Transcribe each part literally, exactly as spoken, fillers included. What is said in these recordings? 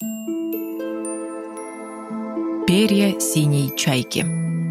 Перья синей чайки.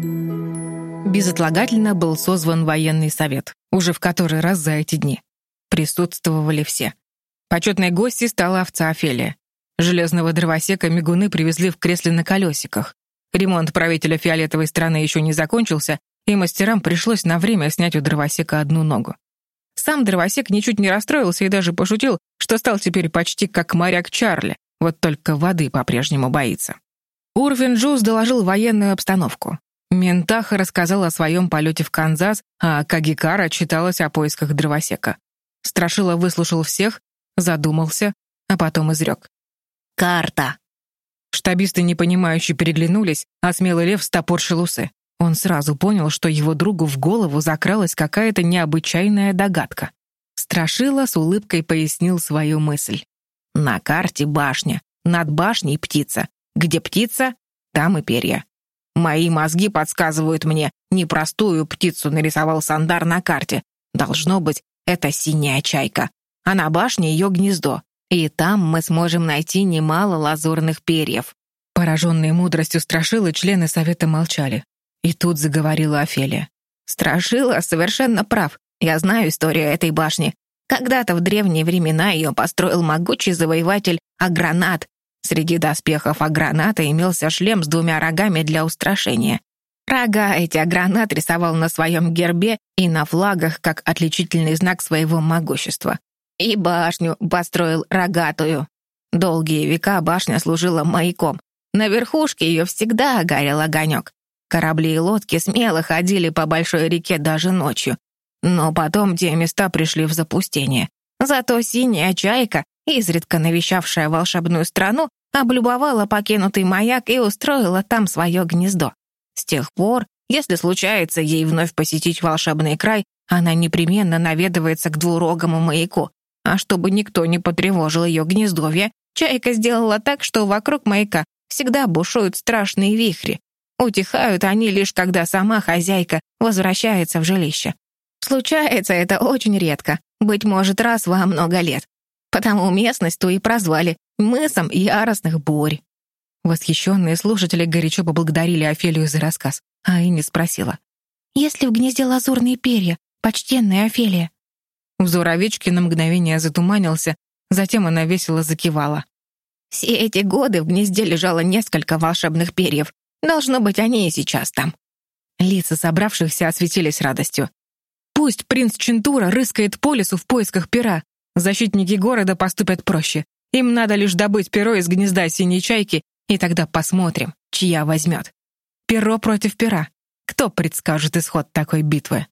Безотлагательно был созван военный совет, уже в который раз за эти дни. Присутствовали все. Почетной гостьей стала овца Офелия. Железного дровосека мигуны привезли в кресле на колесиках. Ремонт правителя фиолетовой страны еще не закончился, и мастерам пришлось на время снять у дровосека одну ногу. Сам дровосек ничуть не расстроился и даже пошутил, что стал теперь почти как моряк Чарли, вот только воды по-прежнему боится. Урфин-Джюс доложил военную обстановку. Ментаха рассказал о своем полете в Канзас, а Кагикара отчиталась о поисках дровосека. Страшила выслушал всех, задумался, а потом изрек. «Карта!» Штабисты непонимающе переглянулись, а смелый лев стопорщил усы. Он сразу понял, что его другу в голову закралась какая-то необычайная догадка. Страшила с улыбкой пояснил свою мысль. «На карте башня, над башней птица. Где птица, там и перья. Мои мозги подсказывают мне, непростую птицу нарисовал Сандар на карте. Должно быть, это синяя чайка. А на башне ее гнездо. И там мы сможем найти немало лазурных перьев». Пораженные мудростью Страшилы, члены совета молчали. И тут заговорила Офелия. «Страшила совершенно прав. Я знаю историю этой башни. Когда-то в древние времена ее построил могучий завоеватель Агранат. Среди доспехов Аграната имелся шлем с двумя рогами для устрашения. Рога эти Агранат рисовал на своем гербе и на флагах как отличительный знак своего могущества. И башню построил рогатую. Долгие века башня служила маяком. На верхушке ее всегда горел огонек. Корабли и лодки смело ходили по большой реке даже ночью. Но потом те места пришли в запустение. Зато синяя чайка, изредка навещавшая волшебную страну, облюбовала покинутый маяк и устроила там свое гнездо. С тех пор, если случается ей вновь посетить волшебный край, она непременно наведывается к двурогому маяку. А чтобы никто не потревожил ее гнездовье, чайка сделала так, что вокруг маяка всегда бушуют страшные вихри. Утихают они лишь, когда сама хозяйка возвращается в жилище. Случается это очень редко, быть может, раз во много лет. Потому местность ту и прозвали мысом яростных бурь. Восхищенные слушатели горячо поблагодарили Офелию за рассказ, а Энни спросила. «Есть ли в гнезде лазурные перья, почтенная Офелия?» Взор овечки на мгновение затуманился, затем она весело закивала. «Все эти годы в гнезде лежало несколько волшебных перьев. Должно быть, они и сейчас там». Лица собравшихся осветились радостью. «Пусть принц Чентура рыскает по лесу в поисках пера. Защитники города поступят проще. Им надо лишь добыть перо из гнезда синей чайки, и тогда посмотрим, чья возьмет. Перо против пера. Кто предскажет исход такой битвы?»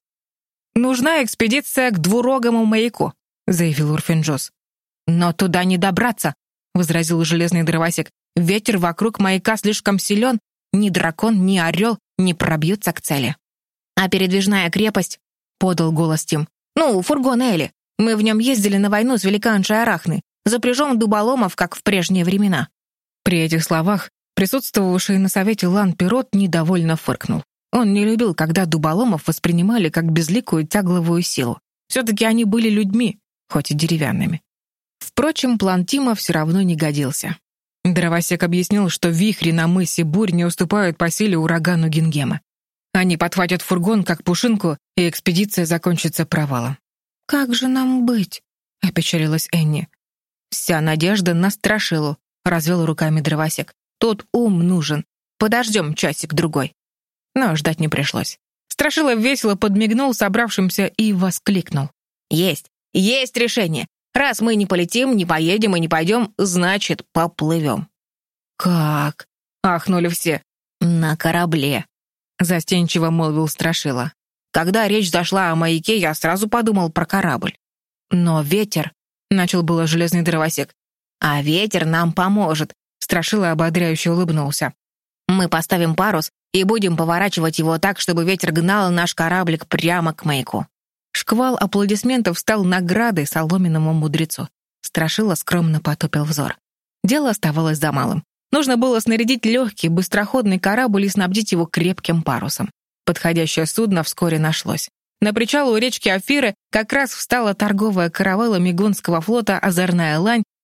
«Нужна экспедиция к двурогому маяку», — заявил Урфин-Джюс. «Но туда не добраться», — возразил железный дровосек. «Ветер вокруг маяка слишком силен. Ни дракон, ни орел не пробьются к цели». «А передвижная крепость?» — подал голос Тим. «Ну, фургон Элли. Мы в нем ездили на войну с великаншей Арахны. Запряжем дуболомов, как в прежние времена». При этих словах присутствовавший на совете Лан-Пирот недовольно фыркнул. Он не любил, когда дуболомов воспринимали как безликую тягловую силу. Все-таки они были людьми, хоть и деревянными. Впрочем, план Тима все равно не годился. Дровосек объяснил, что вихри на мысе Бурь не уступают по силе урагану Гингема. Они подхватят фургон, как пушинку, и экспедиция закончится провалом. «Как же нам быть?» — опечалилась Энни. «Вся надежда на Страшилу», — развел руками дровосек. «Тут ум нужен. Подождем часик-другой». Но ждать не пришлось. Страшила весело подмигнул собравшимся и воскликнул. «Есть! Есть решение! Раз мы не полетим, не поедем и не пойдем, значит, поплывем». «Как?» — ахнули все. «На корабле», — застенчиво молвил Страшила. «Когда речь зашла о маяке, я сразу подумал про корабль». «Но ветер», — начал было железный дровосек. «А ветер нам поможет», — Страшила ободряюще улыбнулся. «Мы поставим парус и будем поворачивать его так, чтобы ветер гнал наш кораблик прямо к маяку». Шквал аплодисментов стал наградой соломенному мудрецу. Страшила скромно потупил взор. Дело оставалось за малым. Нужно было снарядить легкий, быстроходный корабль и снабдить его крепким парусом. Подходящее судно вскоре нашлось. На причал у речки Афиры как раз встала торговая каравелла Мигунского флота «Озорная лань»,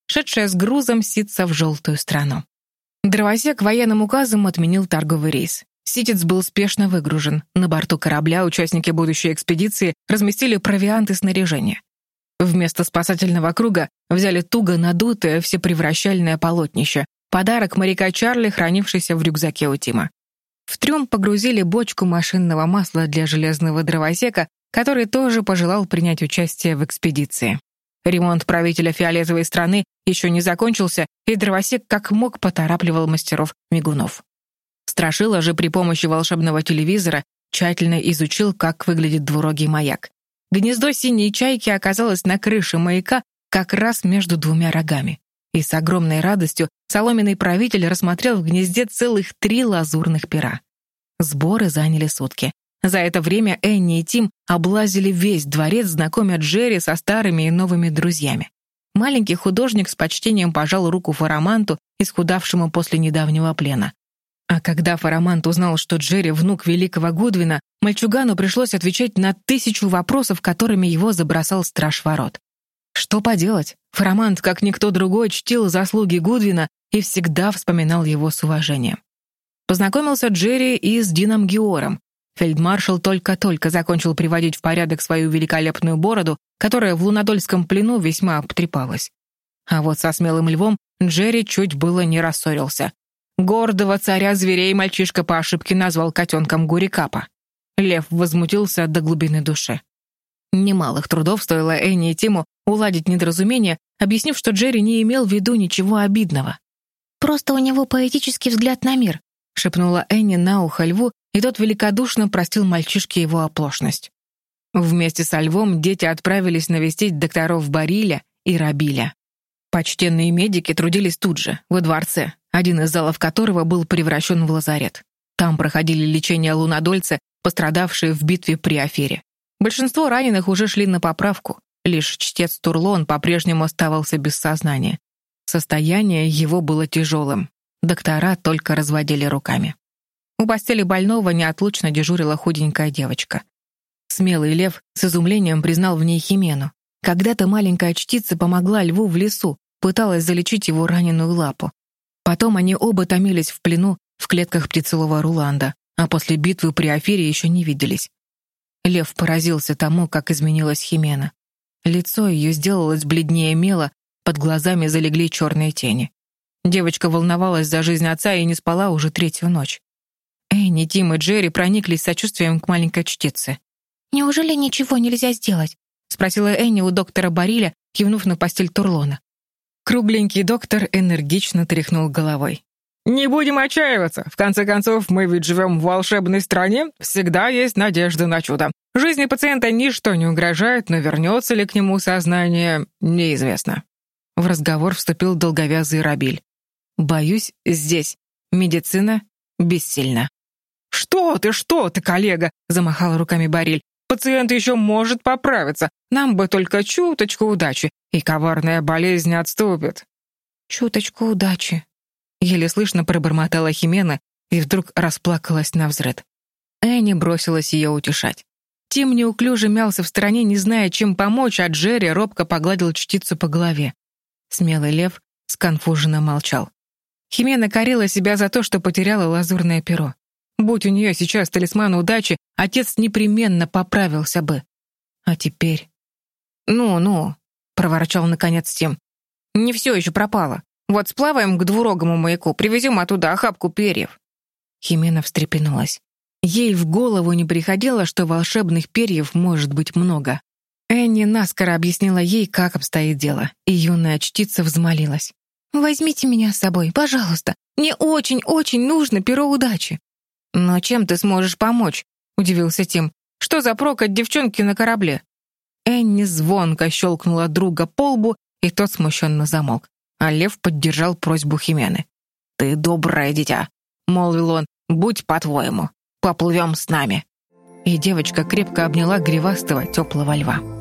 шедшая с грузом ситца в желтую страну. Дровосек военным указом отменил торговый рейс. Ситец был спешно выгружен. На борту корабля участники будущей экспедиции разместили провиант и снаряжение. Вместо спасательного круга взяли туго надутое всепревращальное полотнище, подарок моряка Чарли, хранившийся в рюкзаке у Тима. В трюм погрузили бочку машинного масла для железного дровосека, который тоже пожелал принять участие в экспедиции. Ремонт правителя фиолетовой страны еще не закончился, и дровосек как мог поторапливал мастеров-мигунов. Страшила же при помощи волшебного телевизора тщательно изучил, как выглядит двурогий маяк. Гнездо синей чайки оказалось на крыше маяка как раз между двумя рогами. И с огромной радостью соломенный правитель рассмотрел в гнезде целых три лазурных пера. Сборы заняли сутки. За это время Энни и Тим облазили весь дворец, знакомя Джерри со старыми и новыми друзьями. Маленький художник с почтением пожал руку Фараманту, исхудавшему после недавнего плена. А когда Фарамант узнал, что Джерри — внук великого Гудвина, мальчугану пришлось отвечать на тысячу вопросов, которыми его забросал страж ворот. Что поделать? Фарамант, как никто другой, чтил заслуги Гудвина и всегда вспоминал его с уважением. Познакомился Джерри и с Дином Геором. Фельдмаршал только-только закончил приводить в порядок свою великолепную бороду, которая в лунадольском плену весьма обтрепалась. А вот со смелым львом Джерри чуть было не рассорился. Гордого царя зверей мальчишка по ошибке назвал котенком Гурикапа. Лев возмутился до глубины души. Немалых трудов стоило Энни и Тиму уладить недоразумение, объяснив, что Джерри не имел в виду ничего обидного. «Просто у него поэтический взгляд на мир», — шепнула Энни на ухо льву, и тот великодушно простил мальчишке его оплошность. Вместе со львом дети отправились навестить докторов Бариля и Рабиля. Почтенные медики трудились тут же, во дворце, один из залов которого был превращен в лазарет. Там проходили лечение лунадольцы, пострадавшие в битве при Афере. Большинство раненых уже шли на поправку, лишь чтец Турлон по-прежнему оставался без сознания. Состояние его было тяжелым. Доктора только разводили руками. У постели больного неотлучно дежурила худенькая девочка. Смелый лев с изумлением признал в ней Химену. Когда-то маленькая чтица помогла льву в лесу, пыталась залечить его раненую лапу. Потом они оба томились в плену в клетках птицелова Руланда, а после битвы при Афере еще не виделись. Лев поразился тому, как изменилась Химена. Лицо ее сделалось бледнее мела, под глазами залегли черные тени. Девочка волновалась за жизнь отца и не спала уже третью ночь. Энни, Тим и Джерри прониклись сочувствием к маленькой чтице. «Неужели ничего нельзя сделать?» — спросила Энни у доктора Бариля, кивнув на постель Турлона. Кругленький доктор энергично тряхнул головой. «Не будем отчаиваться. В конце концов, мы ведь живем в волшебной стране, всегда есть надежда на чудо. Жизни пациента ничто не угрожает, но вернется ли к нему сознание, неизвестно». В разговор вступил долговязый Рабиль. «Боюсь, здесь медицина бессильна». «Что ты, что ты, коллега?» — замахал руками Бариль. «Пациент еще может поправиться. Нам бы только чуточку удачи, и коварная болезнь отступит». «Чуточку удачи», — еле слышно пробормотала Химена и вдруг расплакалась навзрыд. Энни бросилась ее утешать. Тим неуклюже мялся в стороне, не зная, чем помочь, а Джерри робко погладил чтицу по голове. Смелый лев сконфуженно молчал. Химена корила себя за то, что потеряла лазурное перо. Будь у нее сейчас талисман удачи, отец непременно поправился бы. А теперь... «Ну-ну», — проворчал наконец Тим. «Не все еще пропало. Вот сплаваем к двурогому маяку, привезем оттуда охапку перьев». Химена встрепенулась. Ей в голову не приходило, что волшебных перьев может быть много. Энни наскоро объяснила ей, как обстоит дело, и юная чтица взмолилась. «Возьмите меня с собой, пожалуйста. Мне очень-очень нужно перо удачи». «Но чем ты сможешь помочь?» — удивился Тим. «Что за прок от девчонки на корабле?» Энни звонко щелкнула друга по лбу, и тот смущенно замолк. А лев поддержал просьбу Химены. «Ты доброе дитя», — молвил он, — «будь по-твоему. Поплывем с нами». И девочка крепко обняла гривастого теплого льва.